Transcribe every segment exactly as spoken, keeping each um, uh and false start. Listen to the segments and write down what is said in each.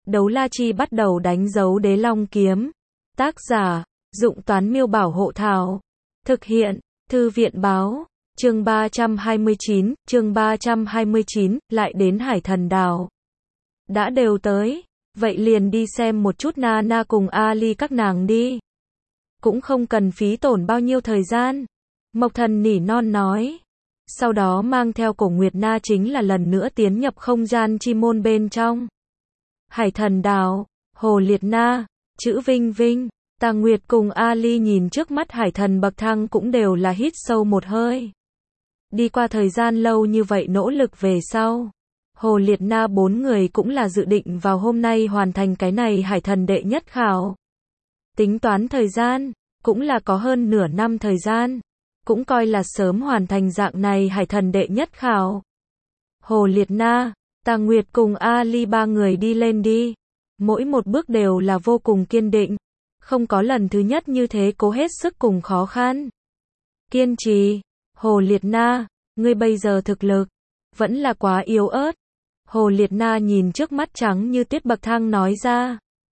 Đấu la chi bắt đầu đánh dấu đế long kiếm. Tác giả, Dụng Toán Miêu Bảo Hộ Thảo. Thực hiện, Thư viện Báo. Chương ba trăm hai mươi chín, chương ba trăm hai mươi chín, lại đến Hải Thần Đảo. Đã đều tới, vậy liền đi xem một chút Nana cùng Ali các nàng đi. Cũng không cần phí tổn bao nhiêu thời gian. Mộc Thần nỉ non nói. Sau đó mang theo Cổ Nguyệt Na chính là lần nữa tiến nhập không gian chi môn bên trong. Hải Thần Đảo, Hồ Liệt Na, Chữ Vinh Vinh, Tà Nguyệt cùng Ali nhìn trước mắt Hải Thần bậc thang cũng đều là hít sâu một hơi. Đi qua thời gian lâu như vậy nỗ lực về sau, Hồ Liệt Na bốn người cũng là dự định vào hôm nay hoàn thành cái này Hải Thần đệ nhất khảo. Tính toán thời gian, cũng là có hơn nửa năm thời gian, cũng coi là sớm hoàn thành dạng này Hải Thần đệ nhất khảo. Hồ Liệt Na, Tà Nguyệt cùng Ali ba người đi lên đi. Mỗi một bước đều là vô cùng kiên định, không có lần thứ nhất như thế cố hết sức cùng khó khăn. Kiên trì. Hồ Liệt Na, ngươi bây giờ thực lực vẫn là quá yếu ớt. Hồ Liệt Na nhìn trước mắt trắng như tuyết bậc thang nói ra.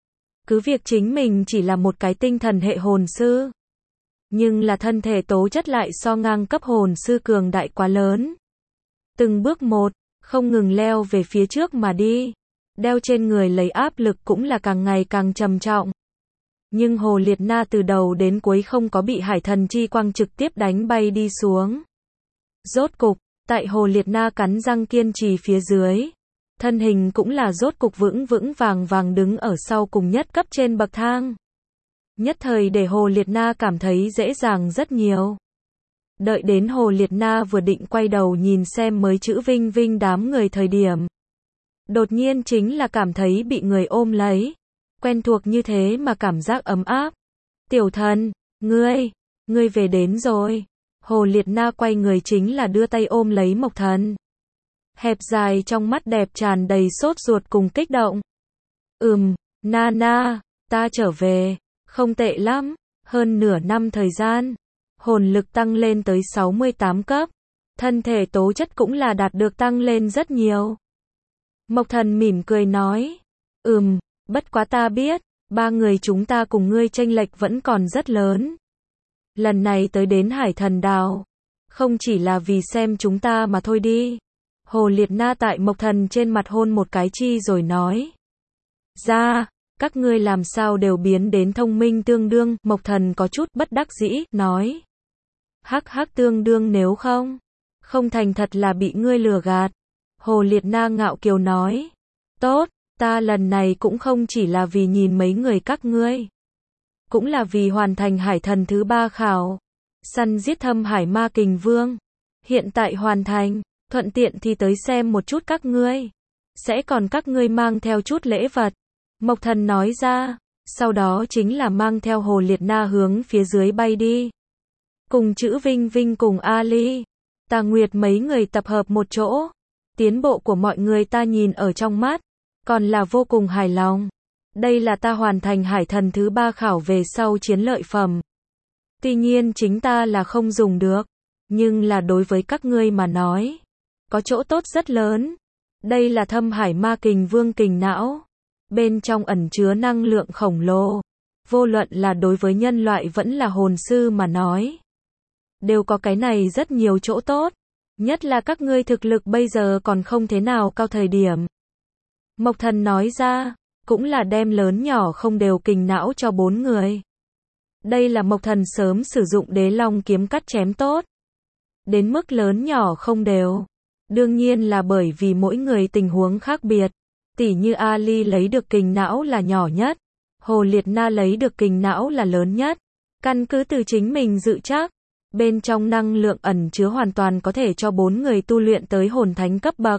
Cứ việc chính mình chỉ là một cái tinh thần hệ hồn sư, nhưng là thân thể tố chất lại so ngang cấp hồn sư cường đại quá lớn. Từng bước một, không ngừng leo về phía trước mà đi, đeo trên người lấy áp lực cũng là càng ngày càng trầm trọng. Nhưng Hồ Liệt Na từ đầu đến cuối không có bị Hải Thần chi quang trực tiếp đánh bay đi xuống. Rốt cục, tại Hồ Liệt Na cắn răng kiên trì phía dưới, thân hình cũng là rốt cục vững vững vàng vàng đứng ở sau cùng nhất cấp trên bậc thang. Nhất thời để Hồ Liệt Na cảm thấy dễ dàng rất nhiều. Đợi đến Hồ Liệt Na vừa định quay đầu nhìn xem mới Chữ Vinh Vinh đám người thời điểm, đột nhiên chính là cảm thấy bị người ôm lấy. Quen thuộc như thế mà cảm giác ấm áp. Tiểu thần, ngươi, ngươi về đến rồi. Hồ Liệt Na quay người chính là đưa tay ôm lấy Mộc Thần. Hẹp dài trong mắt đẹp tràn đầy sốt ruột cùng kích động. Ừm, Nana, ta trở về, không tệ lắm, hơn nửa năm thời gian. Hồn lực tăng lên tới sáu mươi tám cấp. Thân thể tố chất cũng là đạt được tăng lên rất nhiều. Mộc Thần mỉm cười nói. Ừm. Bất quá ta biết, ba người chúng ta cùng ngươi chênh lệch vẫn còn rất lớn. Lần này tới đến Hải Thần Đảo, không chỉ là vì xem chúng ta mà thôi đi. Hồ Liệt Na tại Mộc Thần trên mặt hôn một cái chi rồi nói. Ra, các ngươi làm sao đều biến đến thông minh tương đương. Mộc Thần có chút bất đắc dĩ, nói. Hắc hắc tương đương nếu không, không thành thật là bị ngươi lừa gạt. Hồ Liệt Na ngạo kiều nói. Tốt. Ta lần này cũng không chỉ là vì nhìn mấy người các ngươi, cũng là vì hoàn thành Hải Thần thứ ba khảo, săn giết Thâm Hải Ma Kình Vương. Hiện tại hoàn thành, thuận tiện thì tới xem một chút các ngươi, sẽ còn các ngươi mang theo chút lễ vật. Mộc Thần nói ra, sau đó chính là mang theo Hồ Liệt Na hướng phía dưới bay đi. Cùng Chữ Vinh Vinh cùng Ali, Tà Nguyệt mấy người tập hợp một chỗ, tiến bộ của mọi người ta nhìn ở trong mắt. Còn là vô cùng hài lòng. Đây là ta hoàn thành Hải Thần thứ ba khảo về sau chiến lợi phẩm. Tuy nhiên chính ta là không dùng được, nhưng là đối với các ngươi mà nói, có chỗ tốt rất lớn. Đây là Thâm Hải Ma Kình Vương kình não. Bên trong ẩn chứa năng lượng khổng lồ. Vô luận là đối với nhân loại vẫn là hồn sư mà nói, đều có cái này rất nhiều chỗ tốt. Nhất là các ngươi thực lực bây giờ còn không thế nào cao thời điểm. Mộc Thần nói ra, cũng là đem lớn nhỏ không đều kình não cho bốn người. Đây là Mộc Thần sớm sử dụng đế long kiếm cắt chém tốt. Đến mức lớn nhỏ không đều. Đương nhiên là bởi vì mỗi người tình huống khác biệt. Tỉ như Ali lấy được kình não là nhỏ nhất. Hồ Liệt Na lấy được kình não là lớn nhất. Căn cứ từ chính mình dự chắc. Bên trong năng lượng ẩn chứa hoàn toàn có thể cho bốn người tu luyện tới hồn thánh cấp bậc.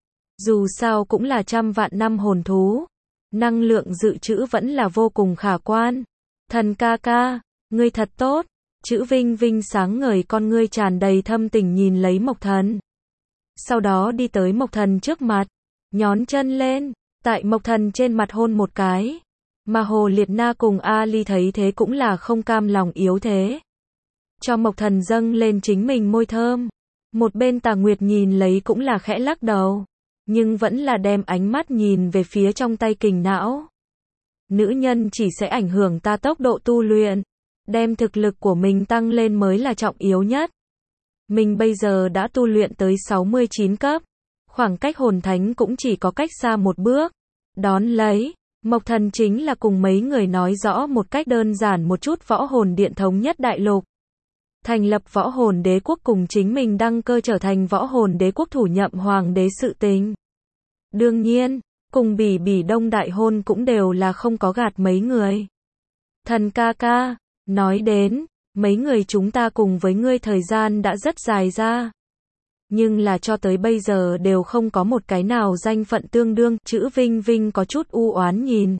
Dù sao cũng là trăm vạn năm hồn thú, năng lượng dự trữ vẫn là vô cùng khả quan. Thần ca ca, ngươi thật tốt. Chữ Vinh Vinh sáng ngời con ngươi tràn đầy thâm tình nhìn lấy Mộc Thần. Sau đó đi tới Mộc Thần trước mặt, nhón chân lên, tại Mộc Thần trên mặt hôn một cái. Mà Hồ Liệt Na cùng Ali thấy thế cũng là không cam lòng yếu thế, cho Mộc Thần dâng lên chính mình môi thơm. Một bên Tà Nguyệt nhìn lấy cũng là khẽ lắc đầu. nhưng vẫn là đem ánh mắt nhìn về phía trong tay kình não. Nữ nhân chỉ sẽ ảnh hưởng ta tốc độ tu luyện, đem thực lực của mình tăng lên mới là trọng yếu nhất. Mình bây giờ đã tu luyện tới sáu mươi chín cấp, khoảng cách hồn thánh cũng chỉ có cách xa một bước. Đón lấy, Mộc Thần chính là cùng mấy người nói rõ một cách đơn giản một chút võ hồn điện thống nhất đại lục. Thành lập võ hồn đế quốc cùng chính mình đăng cơ trở thành võ hồn đế quốc thủ nhậm hoàng đế sự tình. Đương nhiên, cùng Bỉ Bỉ Đông đại hôn cũng đều là không có gạt mấy người. Thần ca ca, nói đến, mấy người chúng ta cùng với ngươi thời gian đã rất dài ra. Nhưng là cho tới bây giờ đều không có một cái nào danh phận tương đương, chữ Vinh Vinh có chút u oán nhìn.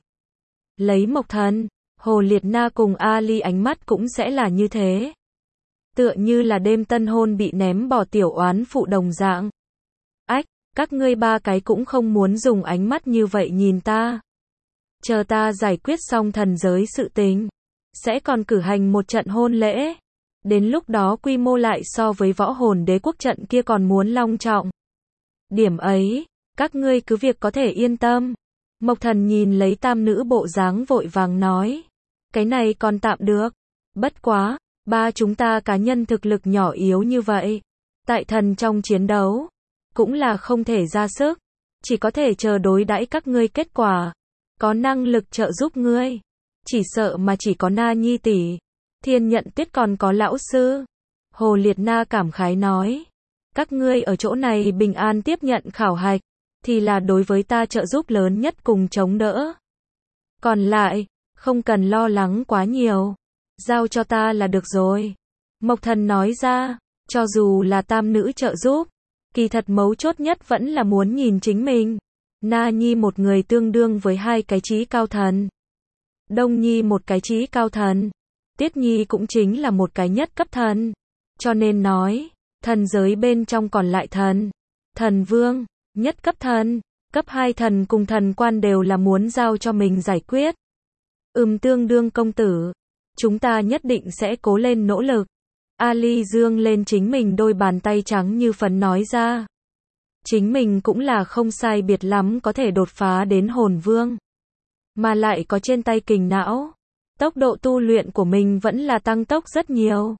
Lấy Mộc Thần, Hồ Liệt Na cùng Ali ánh mắt cũng sẽ là như thế. Tựa như là đêm tân hôn bị ném bỏ tiểu oán phụ đồng dạng. Ách, các ngươi ba cái cũng không muốn dùng ánh mắt như vậy nhìn ta. Chờ ta giải quyết xong thần giới sự tình, sẽ còn cử hành một trận hôn lễ. Đến lúc đó quy mô lại so với võ hồn đế quốc trận kia còn muốn long trọng. Điểm ấy, các ngươi cứ việc có thể yên tâm. Mộc Thần nhìn lấy tam nữ bộ dáng vội vàng nói. Cái này còn tạm được. Bất quá, ba chúng ta cá nhân thực lực nhỏ yếu như vậy. Tại thần trong chiến đấu, cũng là không thể ra sức. Chỉ có thể chờ đối đãi các ngươi kết quả. Có năng lực trợ giúp ngươi. Chỉ sợ mà chỉ có Na Nhi tỷ, Thiên Nhận Tuyết còn có lão sư. Hồ Liệt Na cảm khái nói. Các ngươi ở chỗ này bình an tiếp nhận khảo hạch, thì là đối với ta trợ giúp lớn nhất cùng chống đỡ. Còn lại, không cần lo lắng quá nhiều. Giao cho ta là được rồi. Mộc Thần nói ra, cho dù là tam nữ trợ giúp, kỳ thật mấu chốt nhất vẫn là muốn nhìn chính mình. Na Nhi một người tương đương với hai cái trí cao thần. Đông Nhi một cái trí cao thần. Tiết Nhi cũng chính là một cái nhất cấp thần. Cho nên nói, thần giới bên trong còn lại thần, thần vương, nhất cấp thần, cấp hai thần cùng thần quan đều là muốn giao cho mình giải quyết. Ừm tương đương công tử, chúng ta nhất định sẽ cố lên nỗ lực. Ali dương lên chính mình đôi bàn tay trắng như phấn nói ra. Chính mình cũng là không sai biệt lắm có thể đột phá đến hồn vương. Mà lại có trên tay kình não. Tốc độ tu luyện của mình vẫn là tăng tốc rất nhiều.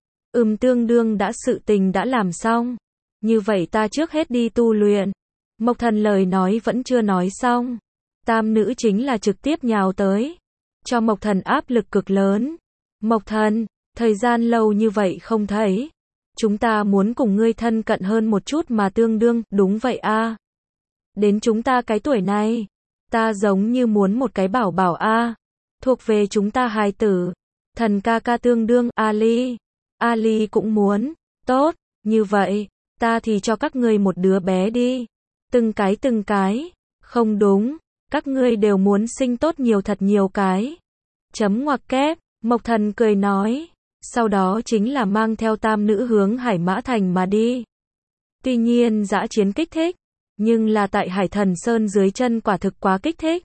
Ừm tương đương đã sự tình đã làm xong. Như vậy ta trước hết đi tu luyện. Mộc Thần lời nói vẫn chưa nói xong. Tam nữ chính là trực tiếp nhào tới. Cho Mộc Thần áp lực cực lớn. Mộc Thần, thời gian lâu như vậy không thấy. Chúng ta muốn cùng ngươi thân cận hơn một chút mà tương đương, đúng vậy a. Đến chúng ta cái tuổi này, ta giống như muốn một cái bảo bảo a. Thuộc về chúng ta hài tử. Thần ca ca tương đương, Ali. Ali cũng muốn. Tốt, như vậy, ta thì cho các ngươi một đứa bé đi. Từng cái từng cái. Không đúng, các ngươi đều muốn sinh tốt nhiều thật nhiều cái. Chấm ngoặc kép, Mộc Thần cười nói. Sau đó chính là mang theo tam nữ hướng Hải Mã Thành mà đi. Tuy nhiên dã chiến kích thích, nhưng là tại Hải Thần Sơn dưới chân quả thực quá kích thích.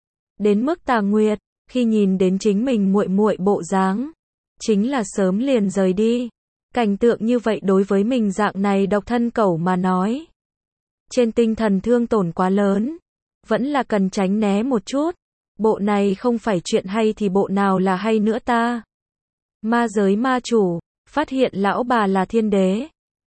Đến mức Tà Nguyệt, khi nhìn đến chính mình muội muội bộ dáng, chính là sớm liền rời đi. Cảnh tượng như vậy đối với mình dạng này độc thân cẩu mà nói, trên tinh thần thương tổn quá lớn, vẫn là cần tránh né một chút. Bộ này không phải chuyện hay thì bộ nào là hay nữa ta. Ma giới ma chủ, phát hiện lão bà là thiên đế.